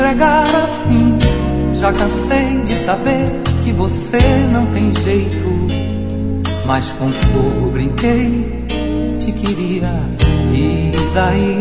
entregar assim. Já cansei de saber que você não tem jeito, mas com fogo brinquei, te queria, e daí?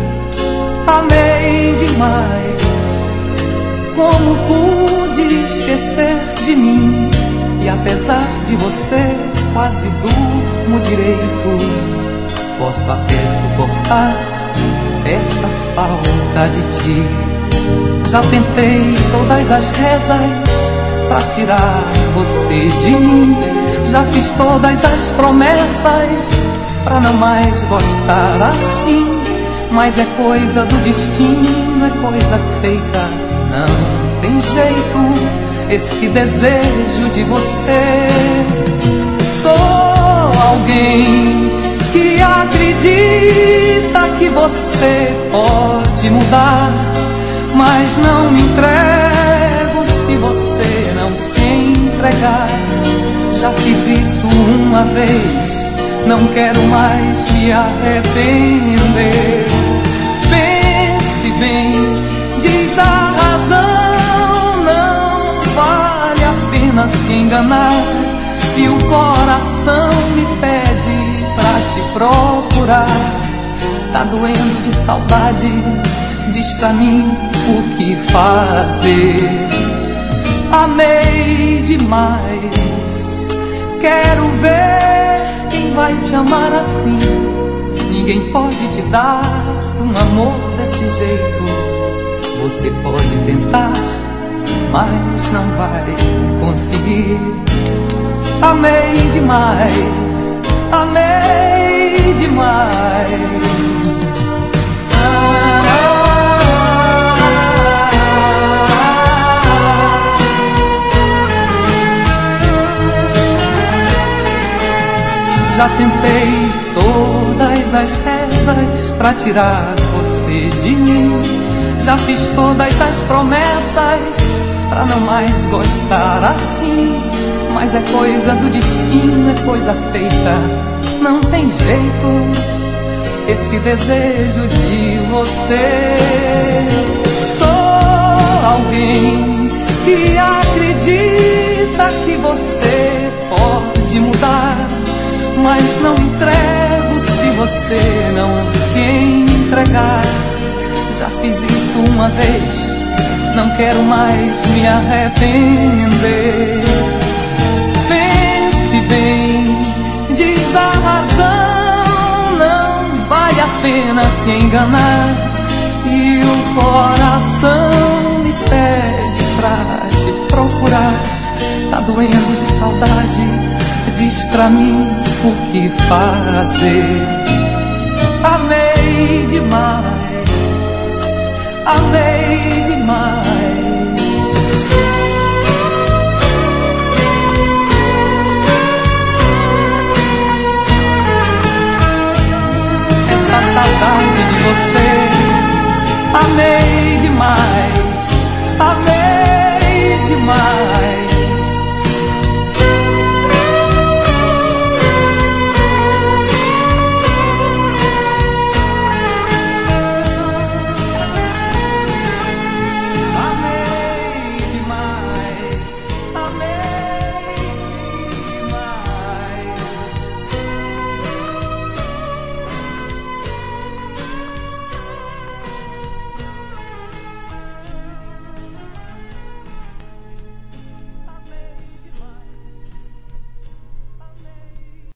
Amei demais, como pude esquecer de mim? E apesar de você, quase durmo direito. Posso até suportar essa falta de ti. Já tentei todas as rezas pra tirar você de mim. Já fiz todas as promessas pra não mais gostar assim. Mas é coisa do destino, é coisa feita, não tem jeito. Esse desejo de você. Sou alguém que acredita que você pode mudar, mas não me entrego se você não se entregar. Já fiz isso uma vez, não quero mais me arrepender. Pense bem, diz a razão, não vale a pena se enganar. E o coração me pede pra te procurar. Tá doendo de saudade, diz pra mim o que fazer. Amei demais, quero ver quem vai te amar assim. Ninguém pode te dar um amor desse jeito. Você pode tentar, mas não vai conseguir. Amei demais, amei demais. Já tentei todas as rezas pra tirar você de mim. Já fiz todas as promessas pra não mais gostar assim. Mas é coisa do destino, é coisa feita, não tem jeito. Esse desejo de você. Sou alguém que acredita que você pode mudar, mas não entrego se você não se entregar. Já fiz isso uma vez, não quero mais me arrepender. Pense bem, diz a razão, não vale a pena se enganar. E o coração me pede pra te procurar. Tá doendo de saudade, diz pra mim o que fazer. Amei demais, amei demais.